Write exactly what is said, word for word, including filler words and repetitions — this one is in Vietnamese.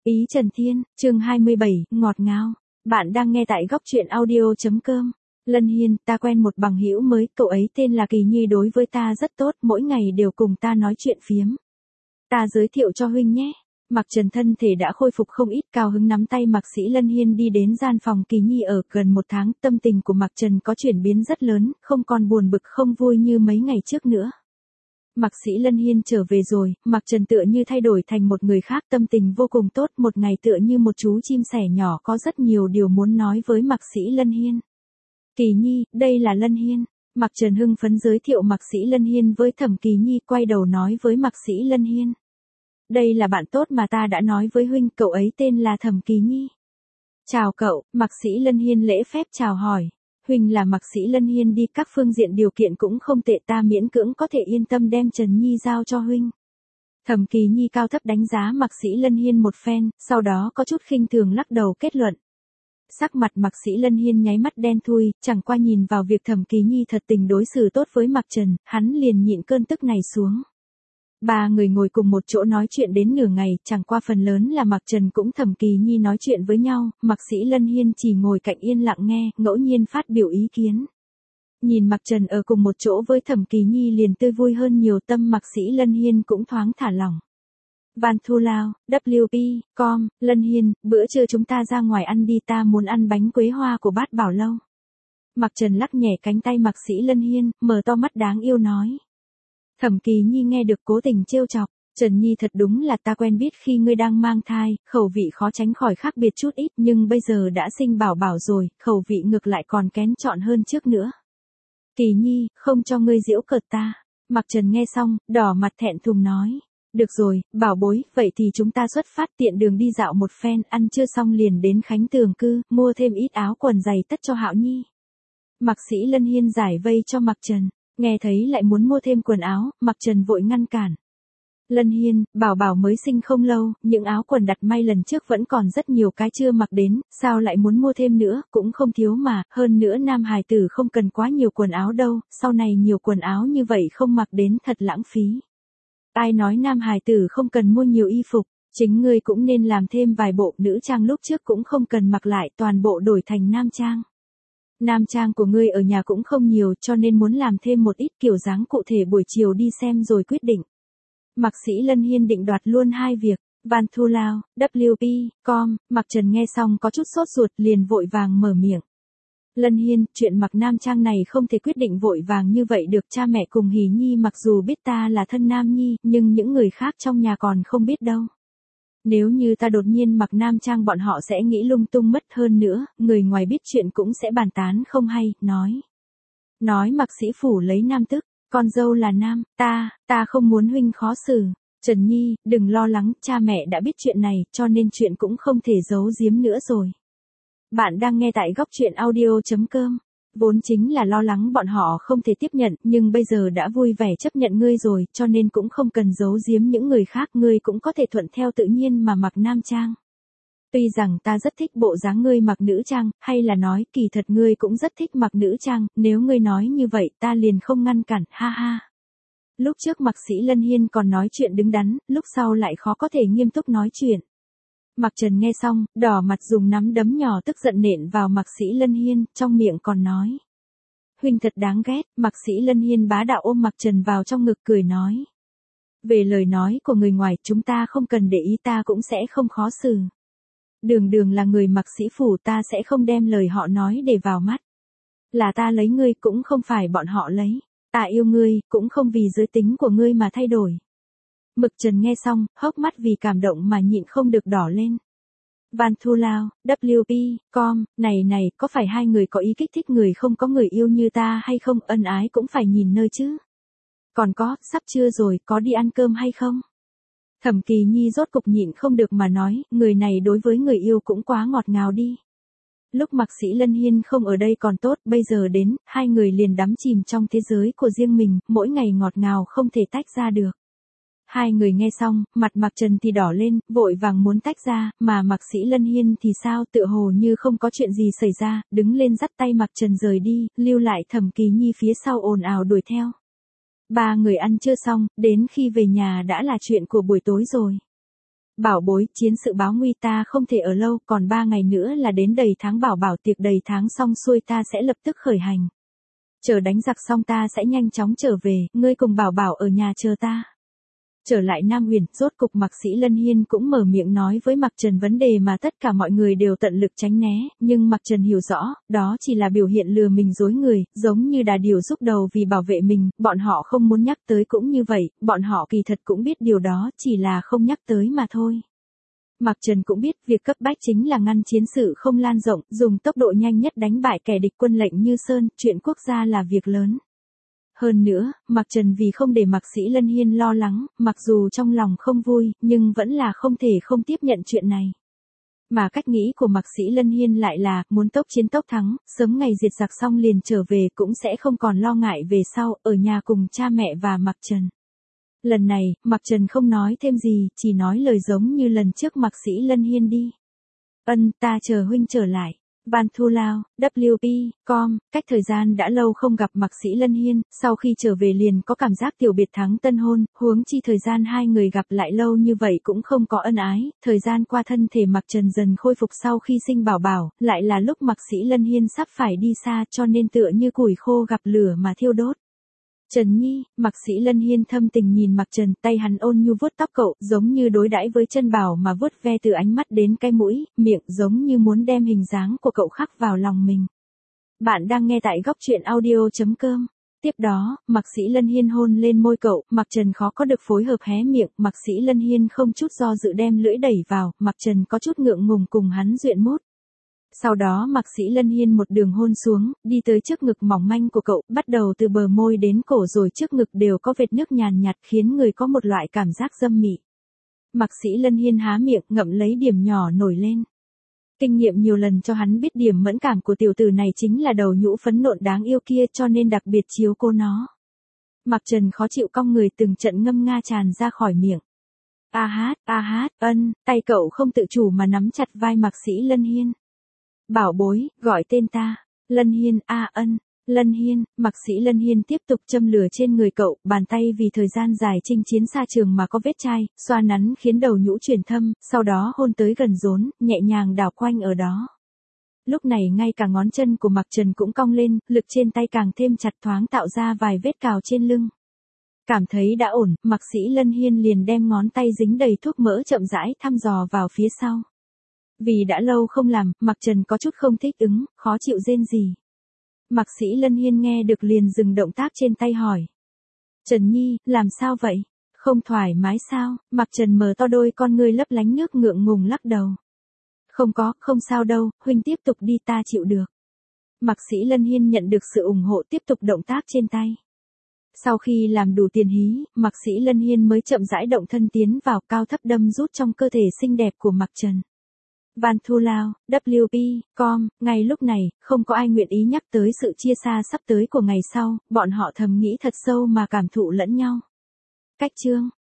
Ý Trần Thiên, chương hai mươi bảy, ngọt ngào. Bạn đang nghe tại góc truyện audio.com. Lân Hiên, ta quen một bằng hữu mới, cậu ấy tên là Kỳ Nhi, đối với ta rất tốt, mỗi ngày đều cùng ta nói chuyện phiếm. Ta giới thiệu cho huynh nhé. Mạc Trần thân thể đã khôi phục không ít, cao hứng nắm tay Mạc Sĩ Lân Hiên đi đến gian phòng Kỳ Nhi ở. Gần một tháng, tâm tình của Mạc Trần có chuyển biến rất lớn, không còn buồn bực không vui như mấy ngày trước nữa. Mạc Sĩ Lân Hiên trở về rồi, Mạc Trần tựa như thay đổi thành một người khác, tâm tình vô cùng tốt, một ngày tựa như một chú chim sẻ nhỏ có rất nhiều điều muốn nói với Mạc Sĩ Lân Hiên. Kỳ Nhi, đây là Lân Hiên. Mạc Trần hưng phấn giới thiệu Mạc Sĩ Lân Hiên với Thẩm Kỳ Nhi, quay đầu nói với Mạc Sĩ Lân Hiên. Đây là bạn tốt mà ta đã nói với huynh, cậu ấy tên là Thẩm Kỳ Nhi. Chào cậu, Mạc Sĩ Lân Hiên lễ phép chào hỏi. Huynh là Mạc Sĩ Lân Hiên đi, các phương diện điều kiện cũng không tệ, ta miễn cưỡng có thể yên tâm đem Trần Nhi giao cho huynh. Thẩm Kỳ Nhi cao thấp đánh giá Mạc Sĩ Lân Hiên một phen, sau đó có chút khinh thường lắc đầu kết luận. Sắc mặt Mạc Sĩ Lân Hiên nháy mắt đen thui, chẳng qua nhìn vào việc Thẩm Kỳ Nhi thật tình đối xử tốt với Mạc Trần, hắn liền nhịn cơn tức này xuống. Ba người ngồi cùng một chỗ nói chuyện đến nửa ngày, chẳng qua phần lớn là Mạc Trần cũng Thẩm Kỳ Nhi nói chuyện với nhau, Mạc Sĩ Lân Hiên chỉ ngồi cạnh yên lặng nghe, ngẫu nhiên phát biểu ý kiến. Nhìn Mạc Trần ở cùng một chỗ với Thẩm Kỳ Nhi liền tươi vui hơn nhiều, tâm Mạc Sĩ Lân Hiên cũng thoáng thả lỏng. Van Thu Lao, W P, com, Lân Hiên, bữa trưa chúng ta ra ngoài ăn đi, ta muốn ăn bánh quế hoa của Bát Bảo Lâu. Mạc Trần lắc nhẹ cánh tay Mạc Sĩ Lân Hiên, mở to mắt đáng yêu nói. Thẩm Kỳ Nhi nghe được cố tình trêu chọc, Trần Nhi thật đúng là ta quen biết khi ngươi đang mang thai, khẩu vị khó tránh khỏi khác biệt chút ít, nhưng bây giờ đã sinh bảo bảo rồi, khẩu vị ngược lại còn kén chọn hơn trước nữa. Kỳ Nhi, không cho ngươi giễu cợt ta. Mạc Trần nghe xong, đỏ mặt thẹn thùng nói. Được rồi, bảo bối, vậy thì chúng ta xuất phát, tiện đường đi dạo một phen, ăn trưa xong liền đến Khánh Tường Cư, mua thêm ít áo quần giày tất cho Hạo Nhi. Mạc Sĩ Lân Hiên giải vây cho Mạc Trần. Nghe thấy lại muốn mua thêm quần áo, Mạc Trần vội ngăn cản. Lân Hiên, bảo bảo mới sinh không lâu, những áo quần đặt may lần trước vẫn còn rất nhiều cái chưa mặc đến, sao lại muốn mua thêm nữa, cũng không thiếu mà, hơn nữa nam hài tử không cần quá nhiều quần áo đâu, sau này nhiều quần áo như vậy không mặc đến thật lãng phí. Ai nói nam hài tử không cần mua nhiều y phục, chính ngươi cũng nên làm thêm vài bộ, nữ trang lúc trước cũng không cần mặc lại, toàn bộ đổi thành nam trang. Nam trang của ngươi ở nhà cũng không nhiều, cho nên muốn làm thêm một ít, kiểu dáng cụ thể buổi chiều đi xem rồi quyết định. Mạc Sĩ Lân Hiên định đoạt luôn hai việc. Van Thu Lao, W P, com, Mạc Trần nghe xong có chút sốt ruột, liền vội vàng mở miệng. Lân Hiên, chuyện mặc nam trang này không thể quyết định vội vàng như vậy được, cha mẹ cùng Hỉ Nhi mặc dù biết ta là thân nam nhi, nhưng những người khác trong nhà còn không biết đâu. Nếu như ta đột nhiên mặc nam trang bọn họ sẽ nghĩ lung tung mất, hơn nữa, người ngoài biết chuyện cũng sẽ bàn tán không hay, nói. Nói Mạc Sĩ Phủ lấy nam tức, con dâu là nam, ta, ta không muốn huynh khó xử. Trần Nhi, đừng lo lắng, cha mẹ đã biết chuyện này, cho nên chuyện cũng không thể giấu giếm nữa rồi. Bạn đang nghe tại góc truyện audio.com. Vốn chính là lo lắng bọn họ không thể tiếp nhận, nhưng bây giờ đã vui vẻ chấp nhận ngươi rồi, cho nên cũng không cần giấu giếm những người khác, ngươi cũng có thể thuận theo tự nhiên mà mặc nam trang. Tuy rằng ta rất thích bộ dáng ngươi mặc nữ trang, hay là nói kỳ thật ngươi cũng rất thích mặc nữ trang, nếu ngươi nói như vậy ta liền không ngăn cản, ha ha. Lúc trước Mạc Sĩ Lân Hiên còn nói chuyện đứng đắn, lúc sau lại khó có thể nghiêm túc nói chuyện. Mạc Trần nghe xong, đỏ mặt dùng nắm đấm nhỏ tức giận nện vào Mạc Sĩ Lân Hiên, trong miệng còn nói. Huynh thật đáng ghét, Mạc Sĩ Lân Hiên bá đạo ôm Mạc Trần vào trong ngực cười nói. Về lời nói của người ngoài, chúng ta không cần để ý, ta cũng sẽ không khó xử. Đường đường là người Mạc Sĩ Phủ, ta sẽ không đem lời họ nói để vào mắt. Là ta lấy ngươi, cũng không phải bọn họ lấy. Ta yêu ngươi, cũng không vì giới tính của ngươi mà thay đổi. Mạc Trần nghe xong, hốc mắt vì cảm động mà nhịn không được đỏ lên. Van Thu Lao, W P, com, này này, có phải hai người có ý kích thích người không có người yêu như ta hay không, ân ái cũng phải nhìn nơi chứ. Còn có, sắp trưa rồi, có đi ăn cơm hay không? Thẩm Kỳ Nhi rốt cục nhịn không được mà nói, người này đối với người yêu cũng quá ngọt ngào đi. Lúc Mạc Sĩ Lân Hiên không ở đây còn tốt, bây giờ đến, hai người liền đắm chìm trong thế giới của riêng mình, mỗi ngày ngọt ngào không thể tách ra được. Hai người nghe xong, mặt Mạc Trần thì đỏ lên, vội vàng muốn tách ra, mà Mạc Sĩ Lân Hiên thì sao, tựa hồ như không có chuyện gì xảy ra, đứng lên dắt tay Mạc Trần rời đi, lưu lại Thẩm Kỳ Nhi phía sau ồn ào đuổi theo. Ba người ăn trưa xong, đến khi về nhà đã là chuyện của buổi tối rồi. Bảo bối, chiến sự báo nguy ta không thể ở lâu, còn ba ngày nữa là đến đầy tháng bảo bảo tiệc đầy tháng xong xuôi ta sẽ lập tức khởi hành. Chờ đánh giặc xong ta sẽ nhanh chóng trở về, ngươi cùng bảo bảo ở nhà chờ ta. Trở lại Nam Huyền, rốt cục Mạc Sĩ Lân Hiên cũng mở miệng nói với Mạc Trần vấn đề mà tất cả mọi người đều tận lực tránh né, nhưng Mạc Trần hiểu rõ, đó chỉ là biểu hiện lừa mình dối người, giống như đà điểu rúc đầu vì bảo vệ mình, bọn họ không muốn nhắc tới cũng như vậy, bọn họ kỳ thật cũng biết điều đó, chỉ là không nhắc tới mà thôi. Mạc Trần cũng biết việc cấp bách chính là ngăn chiến sự không lan rộng, dùng tốc độ nhanh nhất đánh bại kẻ địch quân lệnh như Sơn, chuyện quốc gia là việc lớn. Hơn nữa, Mạc Trần vì không để Mạc Sĩ Lân Hiên lo lắng, mặc dù trong lòng không vui, nhưng vẫn là không thể không tiếp nhận chuyện này. Mà cách nghĩ của Mạc Sĩ Lân Hiên lại là, muốn tốc chiến tốc thắng, sớm ngày diệt giặc xong liền trở về cũng sẽ không còn lo ngại về sau, ở nhà cùng cha mẹ và Mạc Trần. Lần này, Mạc Trần không nói thêm gì, chỉ nói lời giống như lần trước Mạc Sĩ Lân Hiên đi. Ân, ta chờ huynh trở lại. Ban Thu Lao, W P, com, cách thời gian đã lâu không gặp Mạc Sĩ Lân Hiên, sau khi trở về liền có cảm giác tiểu biệt thắng tân hôn, huống chi thời gian hai người gặp lại lâu như vậy cũng không có ân ái, thời gian qua thân thể Mạc Trần dần khôi phục sau khi sinh bảo bảo, lại là lúc Mạc Sĩ Lân Hiên sắp phải đi xa cho nên tựa như củi khô gặp lửa mà thiêu đốt. Trần Nhi, Mạc Sĩ Lân Hiên thâm tình nhìn Mạc Trần, tay hắn ôn nhu vuốt tóc cậu, giống như đối đãi với chân bảo mà vuốt ve từ ánh mắt đến cái mũi, miệng giống như muốn đem hình dáng của cậu khắc vào lòng mình. Bạn đang nghe tại góc truyện audio chấm com. Tiếp đó, Mạc Sĩ Lân Hiên hôn lên môi cậu, Mạc Trần khó có được phối hợp hé miệng, Mạc Sĩ Lân Hiên không chút do dự đem lưỡi đẩy vào, Mạc Trần có chút ngượng ngùng cùng hắn duyện mút. Sau đó Mạc Sĩ Lân Hiên một đường hôn xuống, đi tới trước ngực mỏng manh của cậu, bắt đầu từ bờ môi đến cổ rồi trước ngực đều có vệt nước nhàn nhạt khiến người có một loại cảm giác dâm mị. Mạc Sĩ Lân Hiên há miệng ngậm lấy điểm nhỏ nổi lên. Kinh nghiệm nhiều lần cho hắn biết điểm mẫn cảm của tiểu tử này chính là đầu nhũ phấn nộn đáng yêu kia cho nên đặc biệt chiếu cô nó. Mạc Trần khó chịu cong người từng trận ngâm nga tràn ra khỏi miệng. A hát, a hát, ân, tay cậu không tự chủ mà nắm chặt vai Mạc Sĩ Lân Hiên. Bảo bối, gọi tên ta. Lân Hiên, a ân. Lân Hiên, Mạc Sĩ Lân Hiên tiếp tục châm lửa trên người cậu, bàn tay vì thời gian dài chinh chiến xa trường mà có vết chai, xoa nắn khiến đầu nhũ chuyển thâm, sau đó hôn tới gần rốn, nhẹ nhàng đảo quanh ở đó. Lúc này ngay cả ngón chân của Mạc Trần cũng cong lên, lực trên tay càng thêm chặt thoáng tạo ra vài vết cào trên lưng. Cảm thấy đã ổn, Mạc Sĩ Lân Hiên liền đem ngón tay dính đầy thuốc mỡ chậm rãi thăm dò vào phía sau. Vì đã lâu không làm, Mạc Trần có chút không thích ứng, khó chịu rên rỉ. Mạc Sĩ Lân Hiên nghe được liền dừng động tác trên tay hỏi. Trần Nhi, làm sao vậy? Không thoải mái sao? Mạc Trần mở to đôi con ngươi lấp lánh nước ngượng ngùng lắc đầu. Không có, không sao đâu, huynh tiếp tục đi ta chịu được. Mạc Sĩ Lân Hiên nhận được sự ủng hộ tiếp tục động tác trên tay. Sau khi làm đủ tiền hí, Mạc Sĩ Lân Hiên mới chậm rãi động thân tiến vào cao thấp đâm rút trong cơ thể xinh đẹp của Mạc Trần. Ban Thu Lao, W P, com, ngay lúc này, không có ai nguyện ý nhắc tới sự chia xa sắp tới của ngày sau, bọn họ thầm nghĩ thật sâu mà cảm thụ lẫn nhau. Cách chương